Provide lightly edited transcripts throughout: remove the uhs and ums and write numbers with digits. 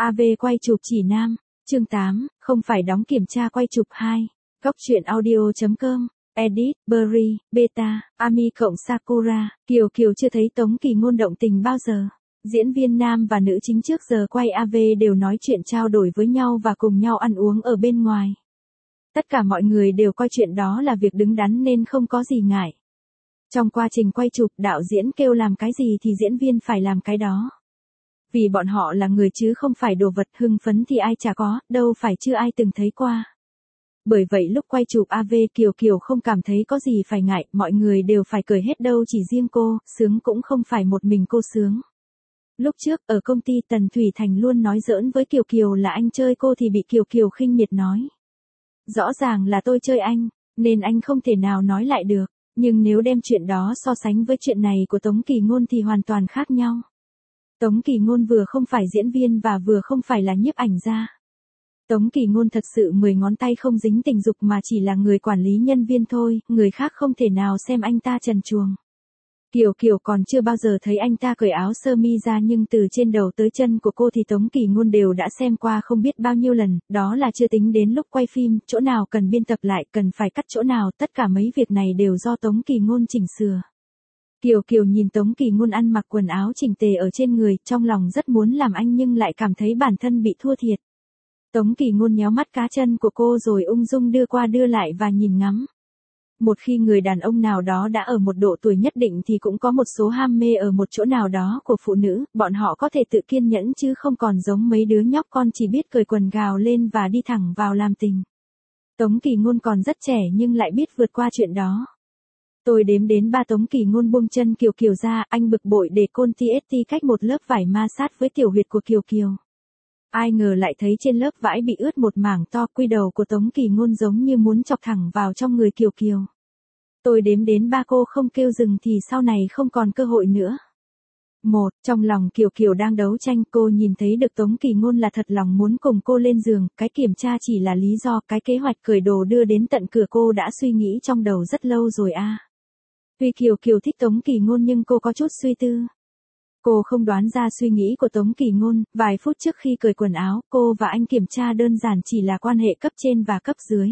AV quay chụp chỉ nam, chương 8, không phải đóng kiểm tra quay chụp 2. Góc truyện audio.com, edit, Berry, Beta, Ami cộng Sakura, Kiều Kiều chưa thấy Tống Kỳ Ngôn động tình bao giờ. Diễn viên nam và nữ chính trước giờ quay AV đều nói chuyện trao đổi với nhau và cùng nhau ăn uống ở bên ngoài. Tất cả mọi người đều coi chuyện đó là việc đứng đắn nên không có gì ngại. Trong quá trình quay chụp, đạo diễn kêu làm cái gì thì diễn viên phải làm cái đó. Vì bọn họ là người chứ không phải đồ vật, hưng phấn thì ai chả có, đâu phải chưa ai từng thấy qua. Bởi vậy lúc quay chụp AV Kiều Kiều không cảm thấy có gì phải ngại, mọi người đều phải cười hết đâu chỉ riêng cô, sướng cũng không phải một mình cô sướng. Lúc trước, ở công ty Tần Thủy Thành luôn nói giỡn với Kiều Kiều là anh chơi cô thì bị Kiều Kiều khinh miệt nói. Rõ ràng là tôi chơi anh, nên anh không thể nào nói lại được, nhưng nếu đem chuyện đó so sánh với chuyện này của Tống Kỳ Ngôn thì hoàn toàn khác nhau. Tống Kỳ Ngôn vừa không phải diễn viên và vừa không phải là nhiếp ảnh gia. Tống Kỳ Ngôn thật sự 10 ngón tay không dính tình dục mà chỉ là người quản lý nhân viên thôi, người khác không thể nào xem anh ta trần truồng. Kiều Kiều còn chưa bao giờ thấy anh ta cởi áo sơ mi ra, nhưng từ trên đầu tới chân của cô thì Tống Kỳ Ngôn đều đã xem qua không biết bao nhiêu lần, đó là chưa tính đến lúc quay phim, chỗ nào cần biên tập lại, cần phải cắt chỗ nào, tất cả mấy việc này đều do Tống Kỳ Ngôn chỉnh sửa. Kiều Kiều nhìn Tống Kỳ Ngôn ăn mặc quần áo chỉnh tề ở trên người, trong lòng rất muốn làm anh nhưng lại cảm thấy bản thân bị thua thiệt. Tống Kỳ Ngôn nhéo mắt cá chân của cô rồi ung dung đưa qua đưa lại và nhìn ngắm. Một khi người đàn ông nào đó đã ở một độ tuổi nhất định thì cũng có một số ham mê ở một chỗ nào đó của phụ nữ, bọn họ có thể tự kiên nhẫn chứ không còn giống mấy đứa nhóc con chỉ biết cởi quần gào lên và đi thẳng vào làm tình. Tống Kỳ Ngôn còn rất trẻ nhưng lại biết vượt qua chuyện đó. Tôi đếm đến 3. Tống Kỳ Ngôn buông chân Kiều Kiều ra, anh bực bội để côn TST cách một lớp vải ma sát với tiểu huyệt của Kiều Kiều. Ai ngờ lại thấy trên lớp vải bị ướt một mảng to, quy đầu của Tống Kỳ Ngôn giống như muốn chọc thẳng vào trong người Kiều Kiều. Tôi đếm đến 3, cô không kêu dừng thì sau này không còn cơ hội nữa. Trong lòng Kiều Kiều đang đấu tranh, cô nhìn thấy được Tống Kỳ Ngôn là thật lòng muốn cùng cô lên giường, cái kiểm tra chỉ là lý do, cái kế hoạch cởi đồ đưa đến tận cửa cô đã suy nghĩ trong đầu rất lâu rồi à. Tuy Kiều Kiều thích Tống Kỳ Ngôn nhưng cô có chút suy tư. Cô không đoán ra suy nghĩ của Tống Kỳ Ngôn, vài phút trước khi cởi quần áo, cô và anh kiểm tra đơn giản chỉ là quan hệ cấp trên và cấp dưới.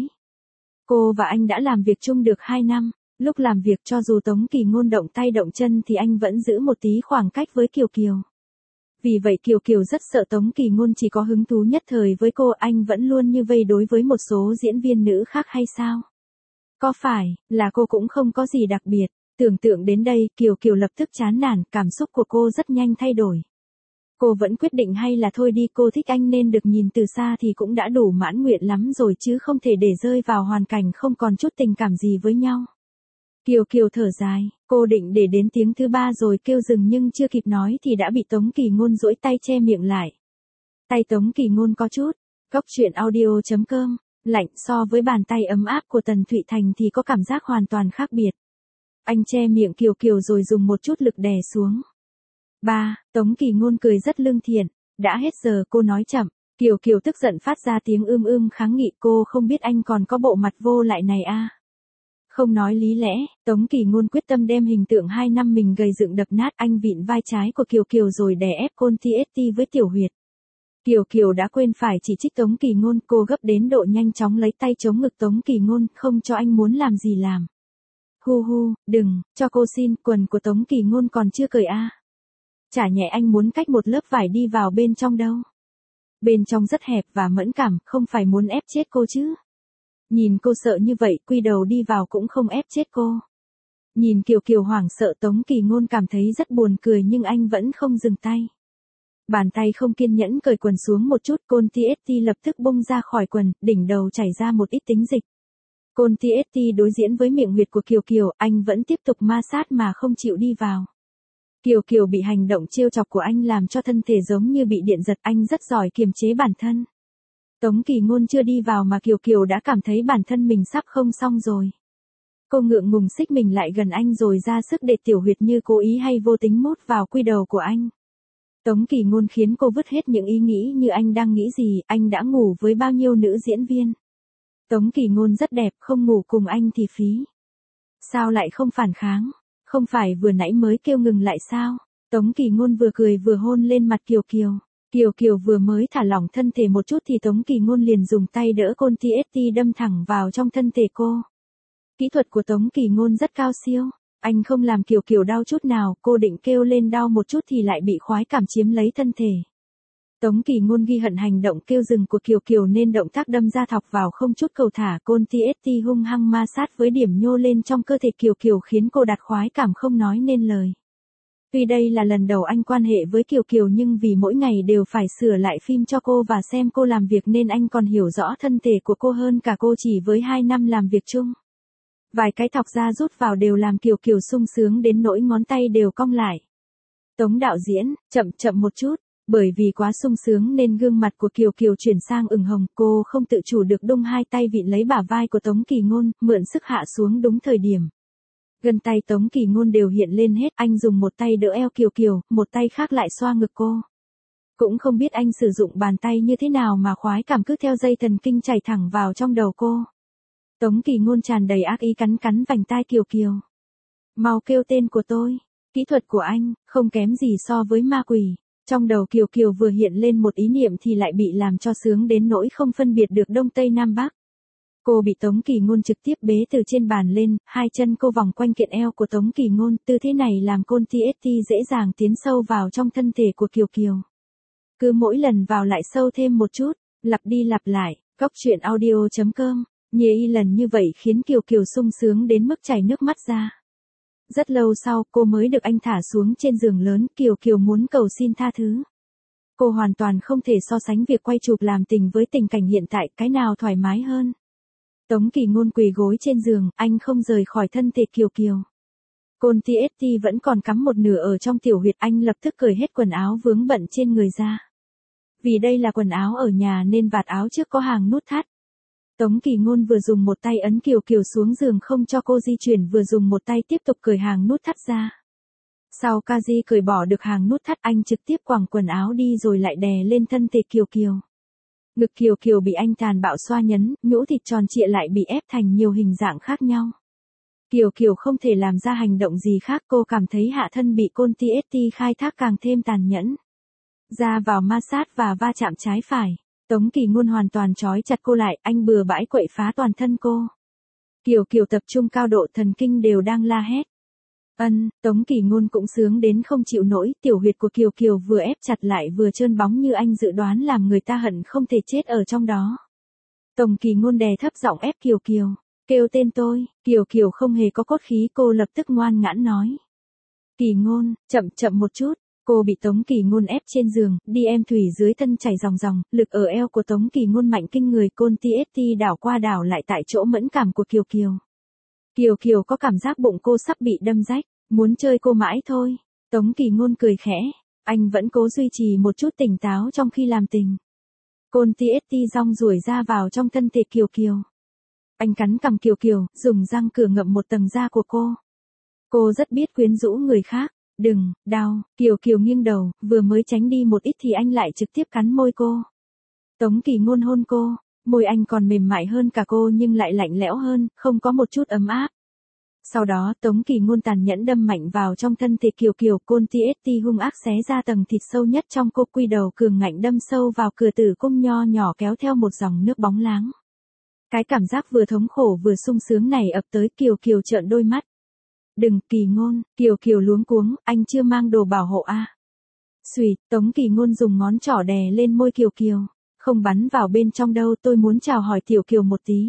Cô và anh đã làm việc chung được 2 năm, lúc làm việc cho dù Tống Kỳ Ngôn động tay động chân thì anh vẫn giữ một tí khoảng cách với Kiều Kiều. Vì vậy Kiều Kiều rất sợ Tống Kỳ Ngôn chỉ có hứng thú nhất thời với cô, anh vẫn luôn như vây đối với một số diễn viên nữ khác hay sao? Có phải là cô cũng không có gì đặc biệt? Tưởng tượng đến đây, Kiều Kiều lập tức chán nản, cảm xúc của cô rất nhanh thay đổi. Cô vẫn quyết định hay là thôi đi, cô thích anh nên được nhìn từ xa thì cũng đã đủ mãn nguyện lắm rồi chứ không thể để rơi vào hoàn cảnh không còn chút tình cảm gì với nhau. Kiều Kiều thở dài, cô định để đến tiếng thứ 3 rồi kêu dừng nhưng chưa kịp nói thì đã bị Tống Kỳ Ngôn duỗi tay che miệng lại. Tay Tống Kỳ Ngôn có chút, góc truyện audio.com, lạnh, so với bàn tay ấm áp của Tần Thụy Thành thì có cảm giác hoàn toàn khác biệt. Anh che miệng Kiều Kiều rồi dùng một chút lực đè xuống. 3. Tống Kỳ Ngôn cười rất lương thiện. Đã hết giờ, cô nói chậm. Kiều Kiều tức giận phát ra tiếng kháng nghị, cô không biết anh còn có bộ mặt vô lại này à. Không nói lý lẽ, Tống Kỳ Ngôn quyết tâm đem hình tượng 2 năm mình gầy dựng đập nát, anh vịn vai trái của Kiều Kiều rồi đè ép côn TST với tiểu huyệt. Kiều Kiều đã quên phải chỉ trích Tống Kỳ Ngôn, cô gấp đến độ nhanh chóng lấy tay chống ngực Tống Kỳ Ngôn, không cho anh muốn làm gì làm. Hu, đừng, cho cô xin, quần của Tống Kỳ Ngôn còn chưa cởi à. Chả nhẹ anh muốn cách một lớp vải đi vào bên trong đâu. Bên trong rất hẹp và mẫn cảm, không phải muốn ép chết cô chứ. Nhìn cô sợ như vậy, quy đầu đi vào cũng không ép chết cô. Nhìn Kiều Kiều hoảng sợ, Tống Kỳ Ngôn cảm thấy rất buồn cười nhưng anh vẫn không dừng tay. Bàn tay không kiên nhẫn cởi quần xuống một chút, côn TST lập tức bung ra khỏi quần, đỉnh đầu chảy ra một ít tính dịch. Côn TST đối diễn với miệng huyệt của Kiều Kiều, anh vẫn tiếp tục ma sát mà không chịu đi vào. Kiều Kiều bị hành động trêu chọc của anh làm cho thân thể giống như bị điện giật, anh rất giỏi kiềm chế bản thân. Tống Kỳ Ngôn chưa đi vào mà Kiều Kiều đã cảm thấy bản thân mình sắp không xong rồi. Cô ngượng ngùng xích mình lại gần anh rồi ra sức để tiểu huyệt như cố ý hay vô tính mút vào quy đầu của anh. Tống Kỳ Ngôn khiến cô vứt hết những ý nghĩ như anh đang nghĩ gì, anh đã ngủ với bao nhiêu nữ diễn viên. Tống Kỳ Ngôn rất đẹp, không ngủ cùng anh thì phí. Sao lại không phản kháng? Không phải vừa nãy mới kêu ngừng lại sao? Tống Kỳ Ngôn vừa cười vừa hôn lên mặt Kiều Kiều. Kiều Kiều vừa mới thả lỏng thân thể một chút thì Tống Kỳ Ngôn liền dùng tay đỡ côn TST đâm thẳng vào trong thân thể cô. Kỹ thuật của Tống Kỳ Ngôn rất cao siêu. Anh không làm Kiều Kiều đau chút nào, cô định kêu lên đau một chút thì lại bị khoái cảm chiếm lấy thân thể. Tống Kỳ Ngôn ghi hận hành động kêu dừng của Kiều Kiều nên động tác đâm ra thọc vào không chút cầu thả, côn TST hung hăng ma sát với điểm nhô lên trong cơ thể Kiều Kiều khiến cô đạt khoái cảm không nói nên lời. Tuy đây là lần đầu anh quan hệ với Kiều Kiều nhưng vì mỗi ngày đều phải sửa lại phim cho cô và xem cô làm việc nên anh còn hiểu rõ thân thể của cô hơn cả cô chỉ với 2 năm làm việc chung. Vài cái thọc ra rút vào đều làm Kiều Kiều sung sướng đến nỗi ngón tay đều cong lại. Tống đạo diễn, chậm một chút, bởi vì quá sung sướng nên gương mặt của Kiều Kiều chuyển sang ửng hồng, cô không tự chủ được đung hai tay vịn lấy bả vai của Tống Kỳ Ngôn, mượn sức hạ xuống đúng thời điểm. Gần tay Tống Kỳ Ngôn đều hiện lên hết, anh dùng một tay đỡ eo Kiều Kiều, một tay khác lại xoa ngực cô. Cũng không biết anh sử dụng bàn tay như thế nào mà khoái cảm cứ theo dây thần kinh chảy thẳng vào trong đầu cô. Tống Kỳ Ngôn tràn đầy ác ý cắn vành tai Kiều Kiều. Mau kêu tên của tôi, kỹ thuật của anh, không kém gì so với ma quỷ. Trong đầu Kiều Kiều vừa hiện lên một ý niệm thì lại bị làm cho sướng đến nỗi không phân biệt được Đông Tây Nam Bắc. Cô bị Tống Kỳ Ngôn trực tiếp bế từ trên bàn lên, hai chân cô vòng quanh kiện eo của Tống Kỳ Ngôn, tư thế này làm côn TST dễ dàng tiến sâu vào trong thân thể của Kiều Kiều. Cứ mỗi lần vào lại sâu thêm một chút, lặp đi lặp lại, goctruyện.audio.com, nhiều lần như vậy khiến Kiều Kiều sung sướng đến mức chảy nước mắt ra. Rất lâu sau cô mới được anh thả xuống trên giường lớn, Kiều Kiều muốn cầu xin tha thứ. Cô hoàn toàn không thể so sánh việc quay chụp làm tình với tình cảnh hiện tại, cái nào thoải mái hơn. Tống Kỳ Ngôn quỳ gối trên giường, anh không rời khỏi thân thể Kiều Kiều. Côn TST vẫn còn cắm một nửa ở trong tiểu huyệt, anh lập tức cởi hết quần áo vướng bận trên người ra. Vì đây là quần áo ở nhà nên vạt áo trước có hàng nút thắt. Tống Kỳ Ngôn vừa dùng một tay ấn Kiều Kiều xuống giường không cho cô di chuyển, vừa dùng một tay tiếp tục cởi hàng nút thắt ra. Sau Kaji cởi bỏ được hàng nút thắt, anh trực tiếp quàng quần áo đi rồi lại đè lên thân thể Kiều Kiều. Ngực Kiều Kiều bị anh tàn bạo xoa nhấn, nhũ thịt tròn trịa lại bị ép thành nhiều hình dạng khác nhau. Kiều Kiều không thể làm ra hành động gì khác, cô cảm thấy hạ thân bị côn TST khai thác càng thêm tàn nhẫn. Ra vào ma sát và va chạm trái phải. Tống Kỳ Ngôn hoàn toàn trói chặt cô lại, anh bừa bãi quậy phá toàn thân cô. Kiều Kiều tập trung cao độ, thần kinh đều đang la hét. Tống Kỳ Ngôn cũng sướng đến không chịu nổi, tiểu huyệt của Kiều Kiều vừa ép chặt lại vừa trơn bóng như anh dự đoán làm người ta hận không thể chết ở trong đó. Tống Kỳ Ngôn đè thấp giọng ép Kiều Kiều, kêu tên tôi, Kiều Kiều không hề có cốt khí, cô lập tức ngoan ngãn nói. Kỳ Ngôn, chậm một chút. Cô bị Tống Kỳ Ngôn ép trên giường, đi em thủy dưới thân chảy ròng, lực ở eo của Tống Kỳ Ngôn mạnh kinh người, côn TST đảo qua đảo lại tại chỗ mẫn cảm của Kiều Kiều. Kiều Kiều có cảm giác bụng cô sắp bị đâm rách, muốn chơi cô mãi thôi. Tống Kỳ Ngôn cười khẽ, anh vẫn cố duy trì một chút tỉnh táo trong khi làm tình. Côn TST rong ruổi ra vào trong thân thể Kiều Kiều. Anh cắn cằm Kiều Kiều, dùng răng cửa ngậm một tầng da của cô. Cô rất biết quyến rũ người khác. Đừng, đau, Kiều Kiều nghiêng đầu, vừa mới tránh đi một ít thì anh lại trực tiếp cắn môi cô. Tống Kỳ Ngôn hôn cô, môi anh còn mềm mại hơn cả cô nhưng lại lạnh lẽo hơn, không có một chút ấm áp. Sau đó Tống Kỳ Ngôn tàn nhẫn đâm mạnh vào trong thân thể Kiều Kiều, côn TST hung ác xé ra tầng thịt sâu nhất trong cô, quy đầu cường ngạnh đâm sâu vào cửa tử cung nho nhỏ kéo theo một dòng nước bóng láng. Cái cảm giác vừa thống khổ vừa sung sướng này ập tới, Kiều Kiều trợn đôi mắt. Đừng, Kỳ Ngôn, Kiều Kiều luống cuống, anh chưa mang đồ bảo hộ à. Xùi, Tống Kỳ Ngôn dùng ngón trỏ đè lên môi Kiều Kiều. Không bắn vào bên trong đâu, tôi muốn chào hỏi Tiểu Kiều một tí.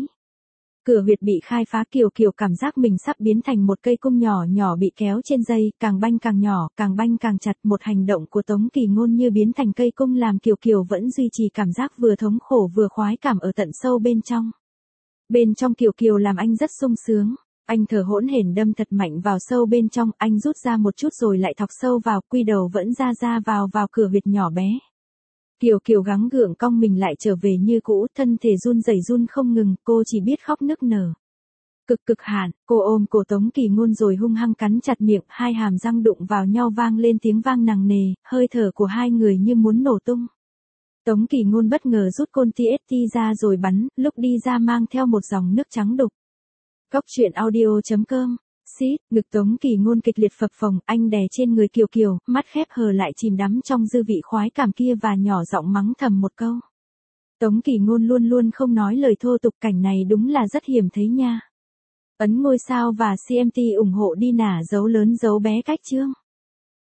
Cửa huyệt bị khai phá, Kiều Kiều cảm giác mình sắp biến thành một cây cung nhỏ nhỏ bị kéo trên dây, càng banh càng nhỏ, càng banh càng chặt. Một hành động của Tống Kỳ Ngôn như biến thành cây cung làm Kiều Kiều vẫn duy trì cảm giác vừa thống khổ vừa khoái cảm ở tận sâu bên trong. Bên trong Kiều Kiều làm anh rất sung sướng. Anh thở hỗn hển đâm thật mạnh vào sâu bên trong, anh rút ra một chút rồi lại thọc sâu vào, quy đầu vẫn ra vào cửa huyệt nhỏ bé. Kiều Kiều gắng gượng cong mình lại trở về như cũ, thân thể run rẩy run không ngừng, cô chỉ biết khóc nức nở. Cực hạn, cô ôm cổ Tống Kỳ Ngôn rồi hung hăng cắn chặt miệng, hai hàm răng đụng vào nhau vang lên tiếng vang nặng nề, hơi thở của hai người như muốn nổ tung. Tống Kỳ Ngôn bất ngờ rút côn TST ra rồi bắn, lúc đi ra mang theo một dòng nước trắng đục. Goctruyện.audio.com xít, ngực Tống Kỳ Ngôn kịch liệt phập phồng, anh đè trên người Kiều Kiều, mắt khép hờ lại chìm đắm trong dư vị khoái cảm kia và nhỏ giọng mắng thầm một câu. Tống Kỳ Ngôn luôn luôn không nói lời thô tục, cảnh này đúng là rất hiếm thấy nha. Ấn ngôi sao và CMT ủng hộ đi nả dấu lớn dấu bé cách chương.